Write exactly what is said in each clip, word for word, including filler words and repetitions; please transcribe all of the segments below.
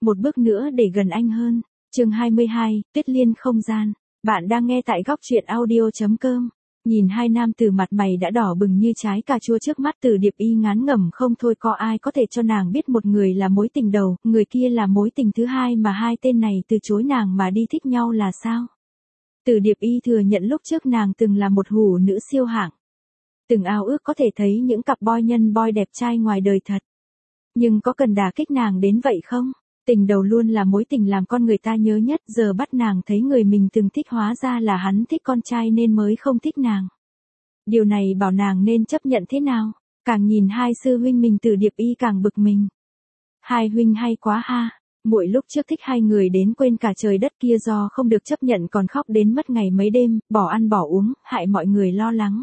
một bước nữa để gần anh hơn. Chương hai mươi hai, Tuyết Liên không gian. Bạn đang nghe tại góc truyện audio chấm com. Nhìn hai nam từ mặt mày đã đỏ bừng như trái cà chua trước mắt, Từ Điệp Y ngán ngẩm không thôi. Có ai có thể cho nàng biết một người là mối tình đầu, người kia là mối tình thứ hai mà hai tên này từ chối nàng mà đi thích nhau là sao? Từ Điệp Y thừa nhận lúc trước nàng từng là một hủ nữ siêu hạng. Từng ao ước có thể thấy những cặp boy nhân boy đẹp trai ngoài đời thật. Nhưng có cần đả kích nàng đến vậy không? Tình đầu luôn là mối tình làm con người ta nhớ nhất, giờ bắt nàng thấy người mình từng thích hóa ra là hắn thích con trai nên mới không thích nàng. Điều này bảo nàng nên chấp nhận thế nào? Càng nhìn hai sư huynh mình Từ Điệp Y càng bực mình. Hai huynh hay quá ha, muội lúc trước thích hai người đến quên cả trời đất kia, do không được chấp nhận còn khóc đến mất ngày mấy đêm, bỏ ăn bỏ uống, hại mọi người lo lắng.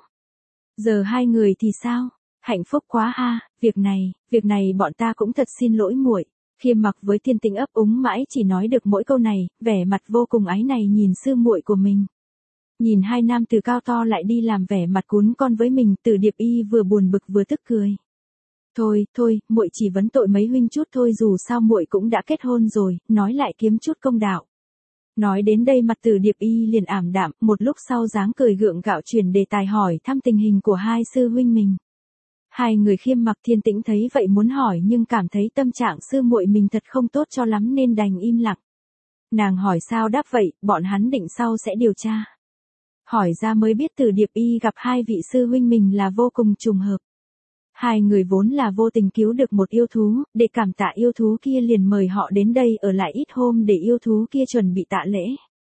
Giờ hai người thì sao? Hạnh phúc quá ha, việc này, việc này bọn ta cũng thật xin lỗi muội. Khiêm Mặc với Thiên Tĩnh ấp úng mãi chỉ nói được mỗi câu này, vẻ mặt vô cùng áy náy nhìn sư muội của mình. Nhìn hai nam từ cao to lại đi làm vẻ mặt cún con với mình, Từ Điệp Y vừa buồn bực vừa tức cười. Thôi, thôi, muội chỉ vấn tội mấy huynh chút thôi, dù sao muội cũng đã kết hôn rồi, nói lại kiếm chút công đạo. Nói đến đây mặt Từ Điệp Y liền ảm đạm, một lúc sau dáng cười gượng gạo chuyển đề tài hỏi thăm tình hình của hai sư huynh mình. Hai người Khiêm Mặc Thiên Tĩnh thấy vậy muốn hỏi nhưng cảm thấy tâm trạng sư muội mình thật không tốt cho lắm nên đành im lặng. Nàng hỏi sao đáp vậy, bọn hắn định sau sẽ điều tra. Hỏi ra mới biết Từ Điệp Y gặp hai vị sư huynh mình là vô cùng trùng hợp. Hai người vốn là vô tình cứu được một yêu thú, để cảm tạ yêu thú kia liền mời họ đến đây ở lại ít hôm để yêu thú kia chuẩn bị tạ lễ.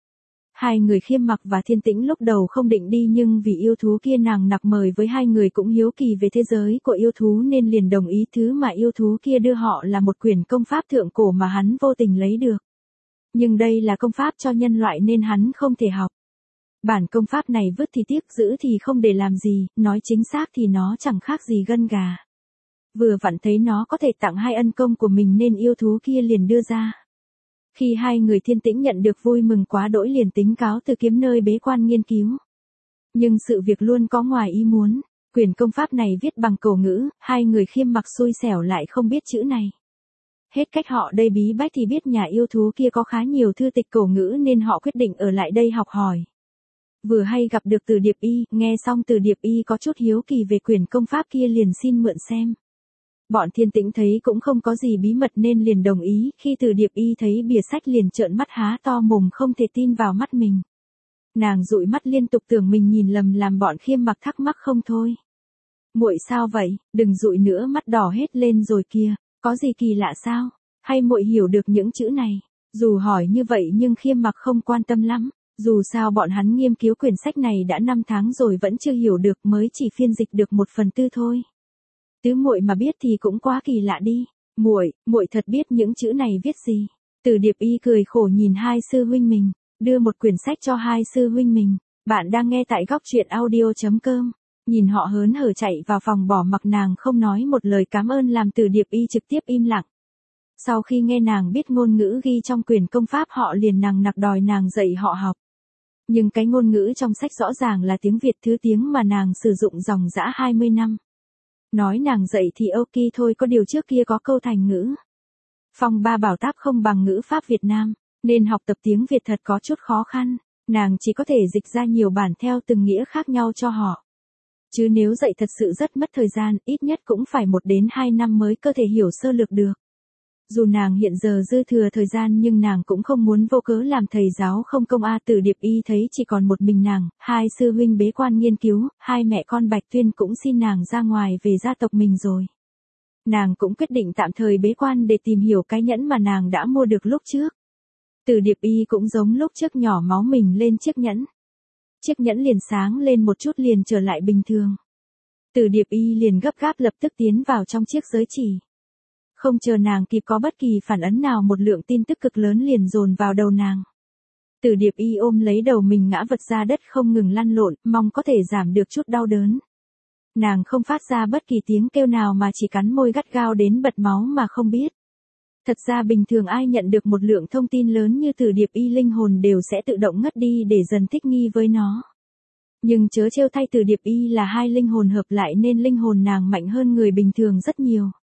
Hai người Khiêm Mặc và Thiên Tĩnh lúc đầu không định đi nhưng vì yêu thú kia nàng nặc mời với hai người cũng hiếu kỳ về thế giới của yêu thú nên liền đồng ý. Thứ mà yêu thú kia đưa họ là một quyển công pháp thượng cổ mà hắn vô tình lấy được. Nhưng đây là công pháp cho nhân loại nên hắn không thể học. Bản công pháp này vứt thì tiếc, giữ thì không để làm gì, nói chính xác thì nó chẳng khác gì gân gà. Vừa vặn thấy nó có thể tặng hai ân công của mình nên yêu thú kia liền đưa ra. Khi hai người Thiên Tĩnh nhận được vui mừng quá đỗi liền tính cáo từ kiếm nơi bế quan nghiên cứu. Nhưng sự việc luôn có ngoài ý muốn, quyển công pháp này viết bằng cổ ngữ, hai người Khiêm Mặc xui xẻo lại không biết chữ này. Hết cách họ đây bí bách thì biết nhà yêu thú kia có khá nhiều thư tịch cổ ngữ nên họ quyết định ở lại đây học hỏi. Vừa hay gặp được Từ Điệp Y, nghe xong Từ Điệp Y có chút hiếu kỳ về quyển công pháp kia liền xin mượn xem. Bọn Thiên Tĩnh thấy cũng không có gì bí mật nên liền đồng ý, khi Từ Điệp Y thấy bìa sách liền trợn mắt há to mồm không thể tin vào mắt mình. Nàng dụi mắt liên tục tưởng mình nhìn lầm làm bọn Khiêm Mặc thắc mắc không thôi. Muội sao vậy, đừng dụi nữa, mắt đỏ hết lên rồi kìa, có gì kỳ lạ sao, hay muội hiểu được những chữ này? Dù hỏi như vậy nhưng Khiêm Mặc không quan tâm lắm, dù sao bọn hắn nghiên cứu quyển sách này đã năm tháng rồi vẫn chưa hiểu được, mới chỉ phiên dịch được một phần tư thôi. Tứ muội mà biết thì cũng quá kỳ lạ đi. Muội, muội thật biết những chữ này viết gì? Từ Điệp Y cười khổ nhìn hai sư huynh mình, đưa một quyển sách cho hai sư huynh mình. Bạn đang nghe tại góc truyện audio chấm com. Nhìn họ hớn hở chạy vào phòng bỏ mặc nàng không nói một lời cảm ơn làm Từ Điệp Y trực tiếp im lặng. Sau khi nghe nàng biết ngôn ngữ ghi trong quyển công pháp họ liền nằng nặc đòi nàng dạy họ học. Nhưng cái ngôn ngữ trong sách rõ ràng là tiếng Việt, thứ tiếng mà nàng sử dụng dòng dã hai mươi năm. Nói nàng dạy thì ok thôi, có điều trước kia có câu thành ngữ. Phong ba bảo táp không bằng ngữ pháp Việt Nam, nên học tập tiếng Việt thật có chút khó khăn. Nàng chỉ có thể dịch ra nhiều bản theo từng nghĩa khác nhau cho họ. Chứ nếu dạy thật sự rất mất thời gian, ít nhất cũng phải một đến hai năm mới có thể hiểu sơ lược được. Dù nàng hiện giờ dư thừa thời gian nhưng nàng cũng không muốn vô cớ làm thầy giáo không công a. Từ Điệp Y thấy chỉ còn một mình nàng, hai sư huynh bế quan nghiên cứu, hai mẹ con Bạch Tuyên cũng xin nàng ra ngoài về gia tộc mình rồi. Nàng cũng quyết định tạm thời bế quan để tìm hiểu cái nhẫn mà nàng đã mua được lúc trước. Từ Điệp Y cũng giống lúc trước nhỏ máu mình lên chiếc nhẫn. Chiếc nhẫn liền sáng lên một chút liền trở lại bình thường. Từ Điệp Y liền gấp gáp lập tức tiến vào trong chiếc giới chỉ. Không chờ nàng kịp có bất kỳ phản ứng nào, một lượng tin tức cực lớn liền dồn vào đầu nàng. Từ Điệp Y ôm lấy đầu mình ngã vật ra đất không ngừng lăn lộn, mong có thể giảm được chút đau đớn. Nàng không phát ra bất kỳ tiếng kêu nào mà chỉ cắn môi gắt gao đến bật máu mà không biết. Thật ra bình thường ai nhận được một lượng thông tin lớn như Từ Điệp Y linh hồn đều sẽ tự động ngất đi để dần thích nghi với nó. Nhưng chớ trêu thay, Từ Điệp Y là hai linh hồn hợp lại nên linh hồn nàng mạnh hơn người bình thường rất nhiều.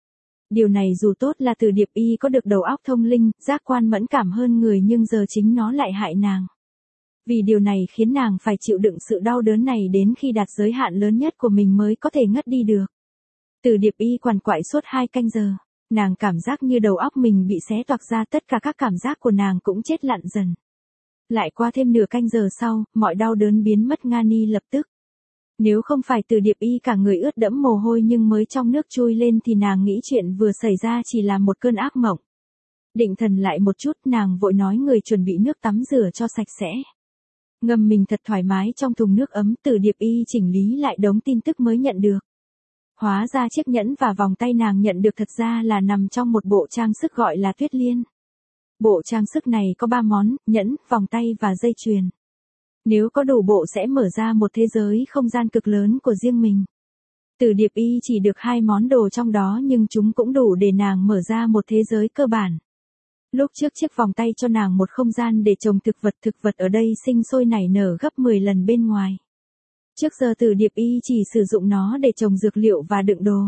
Điều này dù tốt là Từ Điệp Y có được đầu óc thông linh, giác quan mẫn cảm hơn người nhưng giờ chính nó lại hại nàng. Vì điều này khiến nàng phải chịu đựng sự đau đớn này đến khi đạt giới hạn lớn nhất của mình mới có thể ngất đi được. Từ Điệp Y quằn quại suốt hai canh giờ. Nàng cảm giác như đầu óc mình bị xé toạc ra, tất cả các cảm giác của nàng cũng chết lặng dần. Lại qua thêm nửa canh giờ sau, mọi đau đớn biến mất ngani lập tức. Nếu không phải Từ Điệp Y cả người ướt đẫm mồ hôi nhưng mới trong nước chui lên thì nàng nghĩ chuyện vừa xảy ra chỉ là một cơn ác mộng. Định thần lại một chút, nàng vội nói người chuẩn bị nước tắm rửa cho sạch sẽ. Ngâm mình thật thoải mái trong thùng nước ấm, Từ Điệp Y chỉnh lý lại đống tin tức mới nhận được. Hóa ra chiếc nhẫn và vòng tay nàng nhận được thật ra là nằm trong một bộ trang sức gọi là Tuyết Liên. Bộ trang sức này có ba món, nhẫn, vòng tay và dây chuyền. Nếu có đủ bộ sẽ mở ra một thế giới không gian cực lớn của riêng mình. Từ Điệp Y chỉ được hai món đồ trong đó nhưng chúng cũng đủ để nàng mở ra một thế giới cơ bản. Lúc trước chiếc vòng tay cho nàng một không gian để trồng thực vật, thực vật ở đây sinh sôi nảy nở gấp mười lần bên ngoài. Trước giờ Từ Điệp Y chỉ sử dụng nó để trồng dược liệu và đựng đồ.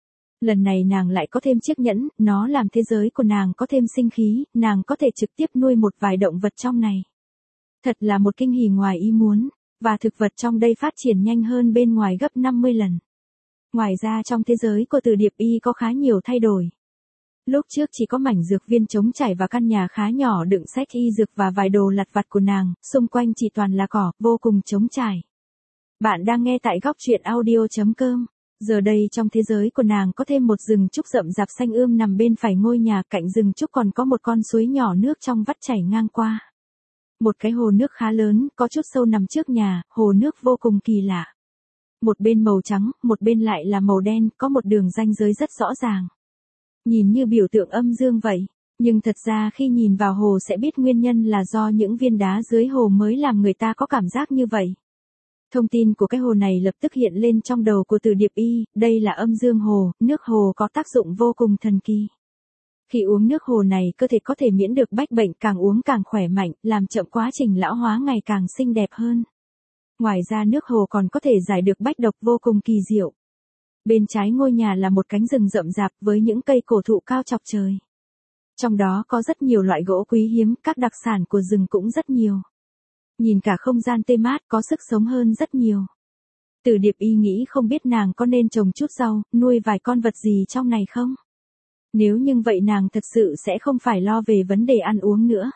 Lần này nàng lại có thêm chiếc nhẫn, nó làm thế giới của nàng có thêm sinh khí, nàng có thể trực tiếp nuôi một vài động vật trong này. Thật là một kinh hỉ ngoài ý muốn, và thực vật trong đây phát triển nhanh hơn bên ngoài gấp năm mươi lần. Ngoài ra trong thế giới của Từ Điệp Y có khá nhiều thay đổi. Lúc trước chỉ có mảnh dược viên trống trải và căn nhà khá nhỏ đựng sách y dược và vài đồ lặt vặt của nàng, xung quanh chỉ toàn là cỏ, vô cùng trống trải. Bạn đang nghe tại góc truyện audio chấm com. Giờ đây trong thế giới của nàng có thêm một rừng trúc rậm rạp xanh ươm nằm bên phải ngôi nhà, cạnh rừng trúc còn có một con suối nhỏ nước trong vắt chảy ngang qua. Một cái hồ nước khá lớn, có chút sâu nằm trước nhà, hồ nước vô cùng kỳ lạ. Một bên màu trắng, một bên lại là màu đen, có một đường ranh giới rất rõ ràng. Nhìn như biểu tượng âm dương vậy, nhưng thật ra khi nhìn vào hồ sẽ biết nguyên nhân là do những viên đá dưới hồ mới làm người ta có cảm giác như vậy. Thông tin của cái hồ này lập tức hiện lên trong đầu của Từ Điệp Y, đây là âm dương hồ, nước hồ có tác dụng vô cùng thần kỳ. Khi uống nước hồ này cơ thể có thể miễn được bách bệnh, càng uống càng khỏe mạnh, làm chậm quá trình lão hóa ngày càng xinh đẹp hơn. Ngoài ra nước hồ còn có thể giải được bách độc vô cùng kỳ diệu. Bên trái ngôi nhà là một cánh rừng rậm rạp với những cây cổ thụ cao chọc trời. Trong đó có rất nhiều loại gỗ quý hiếm, các đặc sản của rừng cũng rất nhiều. Nhìn cả không gian tê mát có sức sống hơn rất nhiều. Từ Điệp Y nghĩ không biết nàng có nên trồng chút rau, nuôi vài con vật gì trong này không? Nếu như vậy nàng thật sự sẽ không phải lo về vấn đề ăn uống nữa.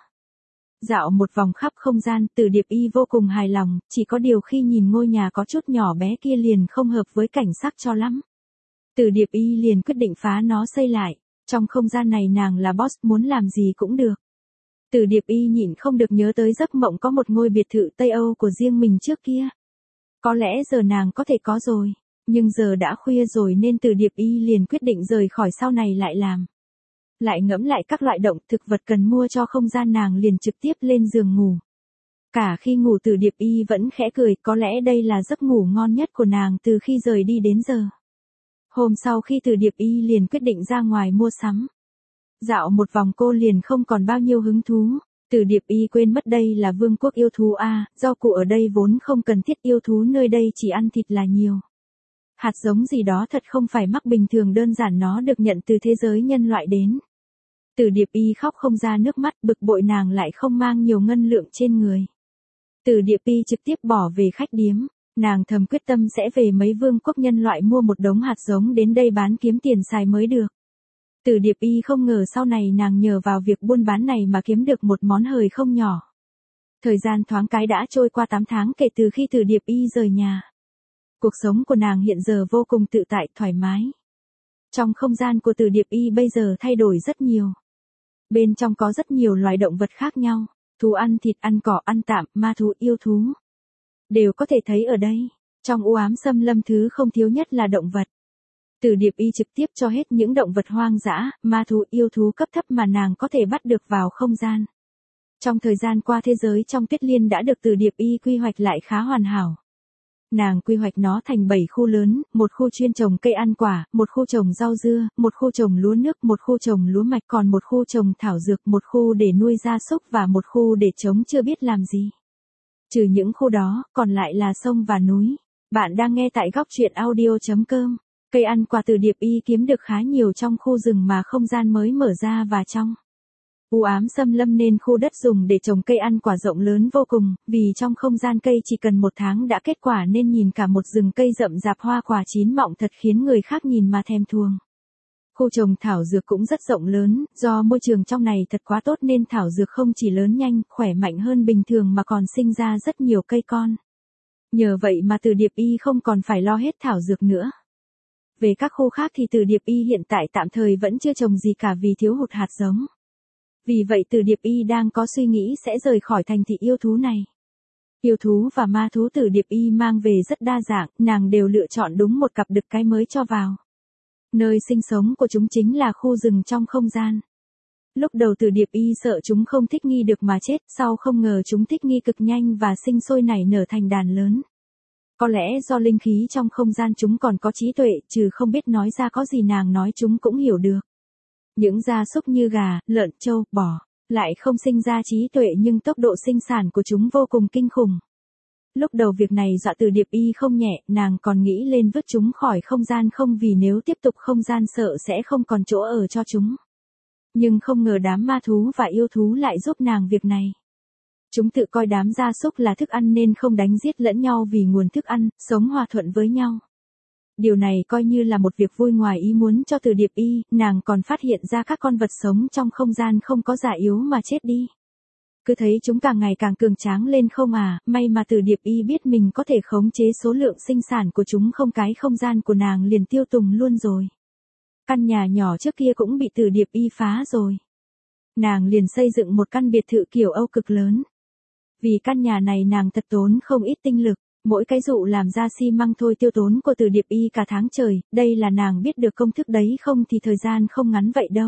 Dạo một vòng khắp không gian, Từ Điệp Y vô cùng hài lòng, chỉ có điều khi nhìn ngôi nhà có chút nhỏ bé kia liền không hợp với cảnh sắc cho lắm. Từ Điệp Y liền quyết định phá nó xây lại, trong không gian này nàng là boss, muốn làm gì cũng được. Từ Điệp Y nhịn không được nhớ tới giấc mộng có một ngôi biệt thự Tây Âu của riêng mình trước kia. Có lẽ giờ nàng có thể có rồi, nhưng giờ đã khuya rồi nên Từ Điệp Y liền quyết định rời khỏi, sau này lại làm. Lại ngẫm lại các loại động thực vật cần mua cho không gian, nàng liền trực tiếp lên giường ngủ. Cả khi ngủ Từ Điệp Y vẫn khẽ cười, có lẽ đây là giấc ngủ ngon nhất của nàng từ khi rời đi đến giờ. Hôm sau khi Từ Điệp Y liền quyết định ra ngoài mua sắm. Dạo một vòng cô liền không còn bao nhiêu hứng thú. Từ Điệp Y quên mất đây là vương quốc yêu thú a, rau củ ở đây vốn không cần thiết, yêu thú nơi đây chỉ ăn thịt là nhiều. Hạt giống gì đó thật không phải mắc bình thường, đơn giản nó được nhận từ thế giới nhân loại đến. Từ Điệp Y khóc không ra nước mắt, bực bội nàng lại không mang nhiều ngân lượng trên người. Từ Điệp Y trực tiếp bỏ về khách điếm, nàng thầm quyết tâm sẽ về mấy vương quốc nhân loại mua một đống hạt giống đến đây bán kiếm tiền xài mới được. Từ Điệp Y không ngờ sau này nàng nhờ vào việc buôn bán này mà kiếm được một món hời không nhỏ. Thời gian thoáng cái đã trôi qua tám tháng kể từ khi Từ Điệp Y rời nhà. Cuộc sống của nàng hiện giờ vô cùng tự tại, thoải mái. Trong không gian của Từ Điệp Y bây giờ thay đổi rất nhiều. Bên trong có rất nhiều loài động vật khác nhau, thú ăn thịt, ăn cỏ, ăn tạm, ma thú, yêu thú. Đều có thể thấy ở đây, trong u ám xâm lâm thứ không thiếu nhất là động vật. Từ Điệp Y trực tiếp cho hết những động vật hoang dã, ma thú, yêu thú cấp thấp mà nàng có thể bắt được vào không gian. Trong thời gian qua thế giới trong Tuyết Liên đã được Từ Điệp Y quy hoạch lại khá hoàn hảo. Nàng quy hoạch nó thành bảy khu lớn, một khu chuyên trồng cây ăn quả, một khu trồng rau dưa, một khu trồng lúa nước, một khu trồng lúa mạch, còn một khu trồng thảo dược, một khu để nuôi gia súc và một khu để trống chưa biết làm gì. Trừ những khu đó, còn lại là sông và núi. Bạn đang nghe tại góc truyện audio chấm com. Cây ăn quả từ Điệp Y kiếm được khá nhiều trong khu rừng mà không gian mới mở ra và trong u ám xâm lâm nên khu đất dùng để trồng cây ăn quả rộng lớn vô cùng, vì trong không gian cây chỉ cần một tháng đã kết quả nên nhìn cả một rừng cây rậm rạp hoa quả chín mọng thật khiến người khác nhìn mà thèm thuồng. Khu trồng thảo dược cũng rất rộng lớn, do môi trường trong này thật quá tốt nên thảo dược không chỉ lớn nhanh, khỏe mạnh hơn bình thường mà còn sinh ra rất nhiều cây con. Nhờ vậy mà Từ Điệp Y không còn phải lo hết thảo dược nữa. Về các khu khác thì Từ Điệp Y hiện tại tạm thời vẫn chưa trồng gì cả vì thiếu hụt hạt giống. Vì vậy Từ Điệp Y đang có suy nghĩ sẽ rời khỏi thành thị yêu thú này. Yêu thú và ma thú Từ Điệp Y mang về rất đa dạng, nàng đều lựa chọn đúng một cặp đực cái mới cho vào. Nơi sinh sống của chúng chính là khu rừng trong không gian. Lúc đầu Từ Điệp Y sợ chúng không thích nghi được mà chết, sau không ngờ chúng thích nghi cực nhanh và sinh sôi nảy nở thành đàn lớn. Có lẽ do linh khí trong không gian chúng còn có trí tuệ, trừ không biết nói ra có gì nàng nói chúng cũng hiểu được. Những gia súc như gà, lợn, trâu, bò, lại không sinh ra trí tuệ nhưng tốc độ sinh sản của chúng vô cùng kinh khủng. Lúc đầu việc này dọa Từ Điệp Y không nhẹ, nàng còn nghĩ lên vứt chúng khỏi không gian không vì nếu tiếp tục không gian sợ sẽ không còn chỗ ở cho chúng. Nhưng không ngờ đám ma thú và yêu thú lại giúp nàng việc này. Chúng tự coi đám gia súc là thức ăn nên không đánh giết lẫn nhau vì nguồn thức ăn, sống hòa thuận với nhau. Điều này coi như là một việc vui ngoài ý muốn cho Từ Điệp Y, nàng còn phát hiện ra các con vật sống trong không gian không có già yếu mà chết đi. Cứ thấy chúng càng ngày càng cường tráng lên không à, may mà Từ Điệp Y biết mình có thể khống chế số lượng sinh sản của chúng không cái không gian của nàng liền tiêu tùng luôn rồi. Căn nhà nhỏ trước kia cũng bị Từ Điệp Y phá rồi. Nàng liền xây dựng một căn biệt thự kiểu Âu cực lớn. Vì căn nhà này nàng thật tốn không ít tinh lực, mỗi cái dụ làm ra xi măng thôi tiêu tốn của Từ Điệp Y cả tháng trời, đây là nàng biết được công thức đấy không thì thời gian không ngắn vậy đâu.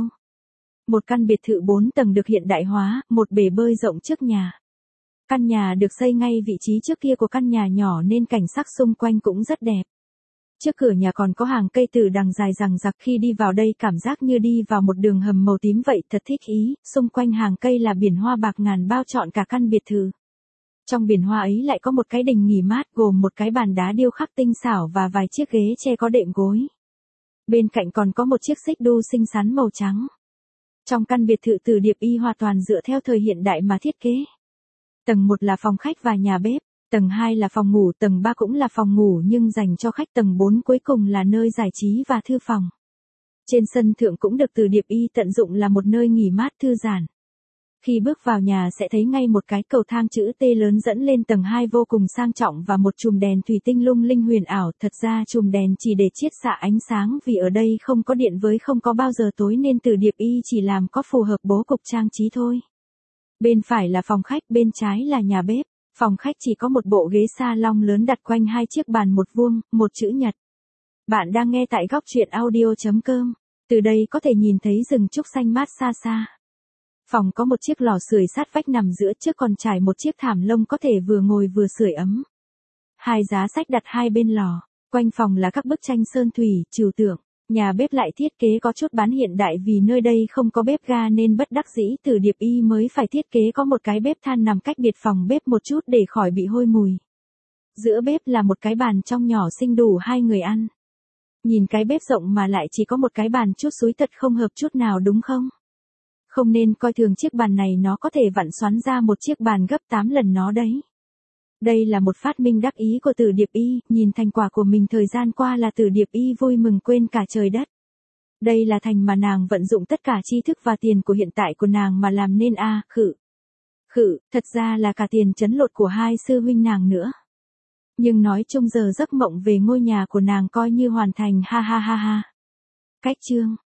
Một căn biệt thự bốn tầng được hiện đại hóa, một bể bơi rộng trước nhà. Căn nhà được xây ngay vị trí trước kia của căn nhà nhỏ nên cảnh sắc xung quanh cũng rất đẹp. Trước cửa nhà còn có hàng cây từ đằng dài rằng rặc, khi đi vào đây cảm giác như đi vào một đường hầm màu tím vậy, thật thích ý, xung quanh hàng cây là biển hoa bạc ngàn bao trọn cả căn biệt thự. Trong biển hoa ấy lại có một cái đình nghỉ mát gồm một cái bàn đá điêu khắc tinh xảo và vài chiếc ghế tre có đệm gối. Bên cạnh còn có một chiếc xích đu xinh xắn màu trắng. Trong căn biệt thự Từ Điệp Y hoàn toàn dựa theo thời hiện đại mà thiết kế. Tầng một là phòng khách và nhà bếp, tầng hai là phòng ngủ, tầng ba cũng là phòng ngủ nhưng dành cho khách, tầng bốn cuối cùng là nơi giải trí và thư phòng. Trên sân thượng cũng được Từ Điệp Y tận dụng là một nơi nghỉ mát thư giãn. Khi bước vào nhà sẽ thấy ngay một cái cầu thang chữ T lớn dẫn lên tầng hai vô cùng sang trọng và một chùm đèn thủy tinh lung linh huyền ảo, thật ra chùm đèn chỉ để chiết xạ ánh sáng vì ở đây không có điện với không có bao giờ tối nên Từ Điệp Y chỉ làm có phù hợp bố cục trang trí thôi. Bên phải là phòng khách, bên trái là nhà bếp. Phòng khách chỉ có một bộ ghế salon lớn đặt quanh hai chiếc bàn một vuông, một chữ nhật. Bạn đang nghe tại góc truyện audio chấm com. Từ đây có thể nhìn thấy rừng trúc xanh mát xa xa. Phòng có một chiếc lò sưởi sát vách nằm giữa, trước còn trải một chiếc thảm lông có thể vừa ngồi vừa sưởi ấm. Hai giá sách đặt hai bên lò, quanh phòng là các bức tranh sơn thủy, trừu tượng. Nhà bếp lại thiết kế có chút bán hiện đại vì nơi đây không có bếp ga nên bất đắc dĩ Từ Điệp Y mới phải thiết kế có một cái bếp than nằm cách biệt phòng bếp một chút để khỏi bị hôi mùi. Giữa bếp là một cái bàn trong nhỏ xinh đủ hai người ăn. Nhìn cái bếp rộng mà lại chỉ có một cái bàn chút xúi thật không hợp chút nào đúng không? Không nên coi thường chiếc bàn này, nó có thể vặn xoắn ra một chiếc bàn gấp tám lần nó đấy. Đây là một phát minh đắc ý của Từ Điệp Y, nhìn thành quả của mình thời gian qua là Từ Điệp Y vui mừng quên cả trời đất. Đây là thành mà nàng vận dụng tất cả tri thức và tiền của hiện tại của nàng mà làm nên a, à, khử. Khử, thật ra là cả tiền trấn lột của hai sư huynh nàng nữa. Nhưng nói chung giờ giấc mộng về ngôi nhà của nàng coi như hoàn thành, ha ha ha ha. Cách chương